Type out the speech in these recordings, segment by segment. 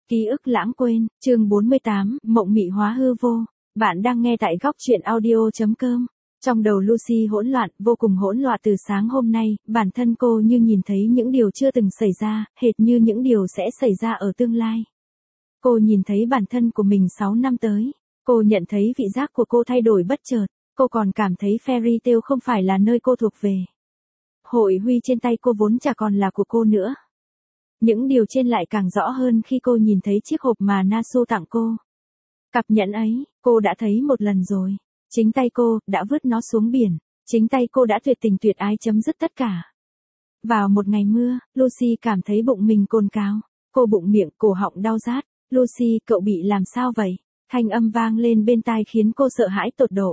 Ký ức lãng quên, chương 48, mộng mị hóa hư vô. Bạn đang nghe tại góc truyện audio.com. Trong đầu Lucy hỗn loạn, vô cùng hỗn loạn từ sáng hôm nay, bản thân cô như nhìn thấy những điều chưa từng xảy ra, hệt như những điều sẽ xảy ra ở tương lai. Cô nhìn thấy bản thân của mình 6 năm tới. Cô nhận thấy vị giác của cô thay đổi bất chợt. Cô còn cảm thấy Fairy Tail không phải là nơi cô thuộc về. Hội huy trên tay cô vốn chả còn là của cô nữa. Những điều trên lại càng rõ hơn khi cô nhìn thấy chiếc hộp mà Nasu tặng cô. Cặp nhẫn ấy, cô đã thấy một lần rồi. Chính tay cô đã vứt nó xuống biển. Chính tay cô đã tuyệt tình tuyệt ái chấm dứt tất cả. Vào một ngày mưa, Lucy cảm thấy bụng mình cồn cào. Cô bụng miệng, cổ họng đau rát. Lucy, cậu bị làm sao vậy? Thanh âm vang lên bên tai khiến cô sợ hãi tột độ.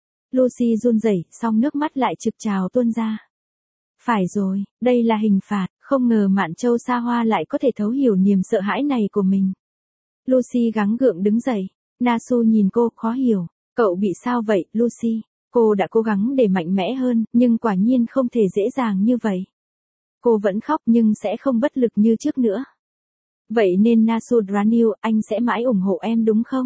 Lucy run rẩy, xong nước mắt lại trực trào tuôn ra. Phải rồi, đây là hình phạt, không ngờ Mạn Châu Sa Hoa lại có thể thấu hiểu niềm sợ hãi này của mình. Lucy gắng gượng đứng dậy. Nasu nhìn cô, khó hiểu. Cậu bị sao vậy, Lucy? Cô đã cố gắng để mạnh mẽ hơn, nhưng quả nhiên không thể dễ dàng như vậy. Cô vẫn khóc nhưng sẽ không bất lực như trước nữa. Vậy nên Nasu Daniel, anh sẽ mãi ủng hộ em đúng không?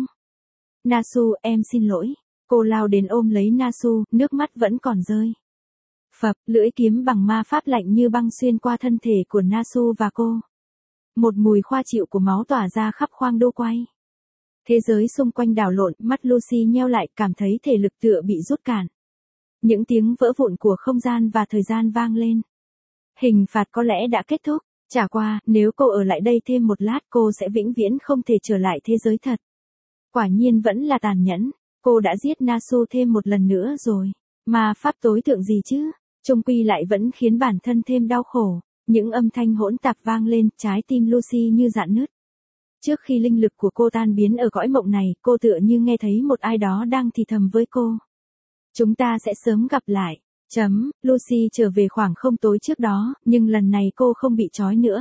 Nasu, em xin lỗi. Cô lao đến ôm lấy Nasu, nước mắt vẫn còn rơi. Phập, lưỡi kiếm bằng ma pháp lạnh như băng xuyên qua thân thể của Nasu và cô. Một mùi khoa chịu của máu tỏa ra khắp khoang đô quay. Thế giới xung quanh đảo lộn, mắt Lucy nheo lại, cảm thấy thể lực tựa bị rút cạn. Những tiếng vỡ vụn của không gian và thời gian vang lên. Hình phạt có lẽ đã kết thúc. Chả qua, nếu cô ở lại đây thêm một lát cô sẽ vĩnh viễn không thể trở lại thế giới thật. Quả nhiên vẫn là tàn nhẫn. Cô đã giết Nasu thêm một lần nữa rồi. Ma pháp tối thượng gì chứ? Chung quy lại vẫn khiến bản thân thêm đau khổ. Những âm thanh hỗn tạp vang lên, trái tim Lucy như rạn nứt. Trước khi linh lực của cô tan biến ở cõi mộng này, cô tựa như nghe thấy một ai đó đang thì thầm với cô. Chúng ta sẽ sớm gặp lại. Lucy trở về khoảng không tối trước đó, nhưng lần này cô không bị trói nữa.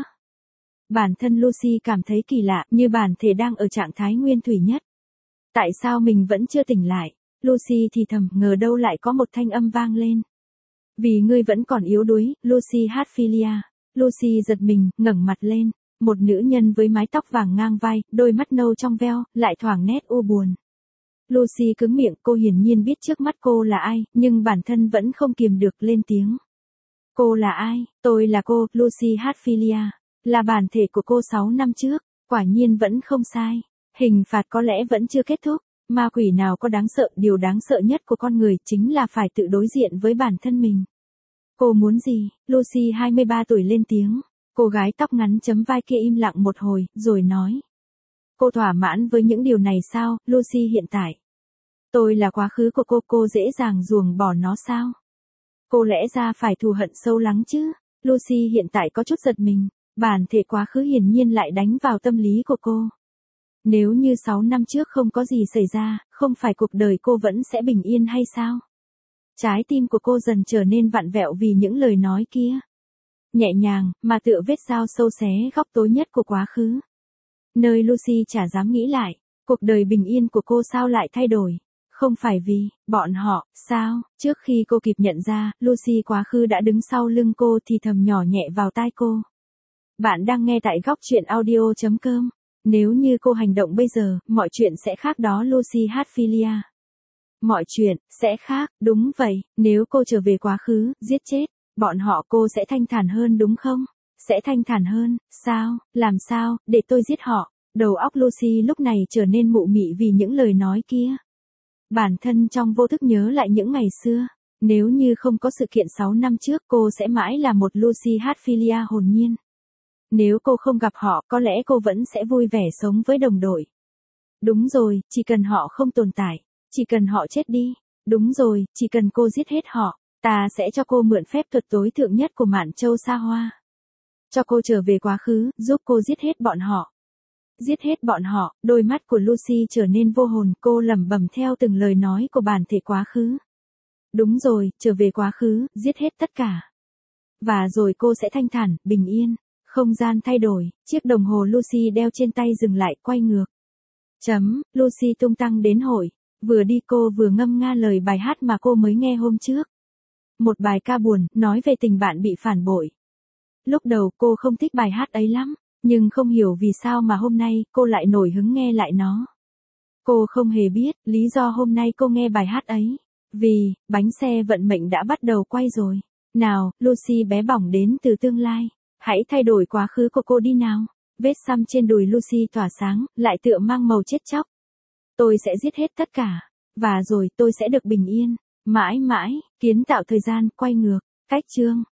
Bản thân Lucy cảm thấy kỳ lạ, như bản thể đang ở trạng thái nguyên thủy nhất. Tại sao mình vẫn chưa tỉnh lại? Lucy thì thầm, ngờ đâu lại có một thanh âm vang lên. Vì ngươi vẫn còn yếu đuối, Lucy Hatfilia. Lucy giật mình, ngẩng mặt lên. Một nữ nhân với mái tóc vàng ngang vai, đôi mắt nâu trong veo, lại thoảng nét u buồn. Lucy cứng miệng, cô hiển nhiên biết trước mắt cô là ai, nhưng bản thân vẫn không kiềm được lên tiếng. Cô là ai? Tôi là cô, Lucy Hatfilia. Là bản thể của cô 6 năm trước. Quả nhiên vẫn không sai. Hình phạt có lẽ vẫn chưa kết thúc. Ma quỷ nào có đáng sợ, điều đáng sợ nhất của con người chính là phải tự đối diện với bản thân mình. Cô muốn gì? Lucy 23 tuổi lên tiếng. Cô gái tóc ngắn chấm vai kia im lặng một hồi, rồi nói. Cô thỏa mãn với những điều này sao, Lucy hiện tại? Tôi là quá khứ của cô dễ dàng ruồng bỏ nó sao? Cô lẽ ra phải thù hận sâu lắng chứ? Lucy hiện tại có chút giật mình, bản thể quá khứ hiển nhiên lại đánh vào tâm lý của cô. Nếu như 6 năm trước không có gì xảy ra, không phải cuộc đời cô vẫn sẽ bình yên hay sao? Trái tim của cô dần trở nên vặn vẹo vì những lời nói kia. Nhẹ nhàng, mà tựa vết dao sâu xé góc tối nhất của quá khứ. Nơi Lucy chả dám nghĩ lại, cuộc đời bình yên của cô sao lại thay đổi? Không phải vì, bọn họ, sao? Trước khi cô kịp nhận ra, Lucy quá khứ đã đứng sau lưng cô thì thầm nhỏ nhẹ vào tai cô. Bạn đang nghe tại góc truyện audio.com. Nếu như cô hành động bây giờ, mọi chuyện sẽ khác đó Lucy Hatfilia. Mọi chuyện, sẽ khác, đúng vậy, nếu cô trở về quá khứ, giết chết, bọn họ cô sẽ thanh thản hơn đúng không? Sẽ thanh thản hơn, sao, làm sao, để tôi giết họ. Đầu óc Lucy lúc này trở nên mụ mị vì những lời nói kia. Bản thân trong vô thức nhớ lại những ngày xưa. Nếu như không có sự kiện 6 năm trước cô sẽ mãi là một Lucy Hatfilia hồn nhiên. Nếu cô không gặp họ, có lẽ cô vẫn sẽ vui vẻ sống với đồng đội. Đúng rồi, chỉ cần họ không tồn tại. Chỉ cần họ chết đi. Đúng rồi, chỉ cần cô giết hết họ. Ta sẽ cho cô mượn phép thuật tối thượng nhất của Mạn Châu Sa Hoa. Cho cô trở về quá khứ, giúp cô giết hết bọn họ. Giết hết bọn họ, đôi mắt của Lucy trở nên vô hồn, cô lẩm bẩm theo từng lời nói của bản thể quá khứ. Đúng rồi, trở về quá khứ, giết hết tất cả. Và rồi cô sẽ thanh thản, bình yên. Không gian thay đổi, chiếc đồng hồ Lucy đeo trên tay dừng lại, quay ngược. Lucy tung tăng đến hội. Vừa đi cô vừa ngâm nga lời bài hát mà cô mới nghe hôm trước. Một bài ca buồn, nói về tình bạn bị phản bội. Lúc đầu cô không thích bài hát ấy lắm, Nhưng không hiểu vì sao mà hôm nay cô lại nổi hứng nghe lại nó. Cô không hề biết lý do hôm nay cô nghe bài hát ấy. Vì, bánh xe vận mệnh đã bắt đầu quay rồi. Nào, Lucy bé bỏng đến từ tương lai. Hãy thay đổi quá khứ của cô đi nào. Vết xăm trên đùi Lucy tỏa sáng, lại tựa mang màu chết chóc. Tôi sẽ giết hết tất cả. Và rồi tôi sẽ được bình yên. Mãi mãi, kiến tạo thời gian, quay ngược. Cách chương.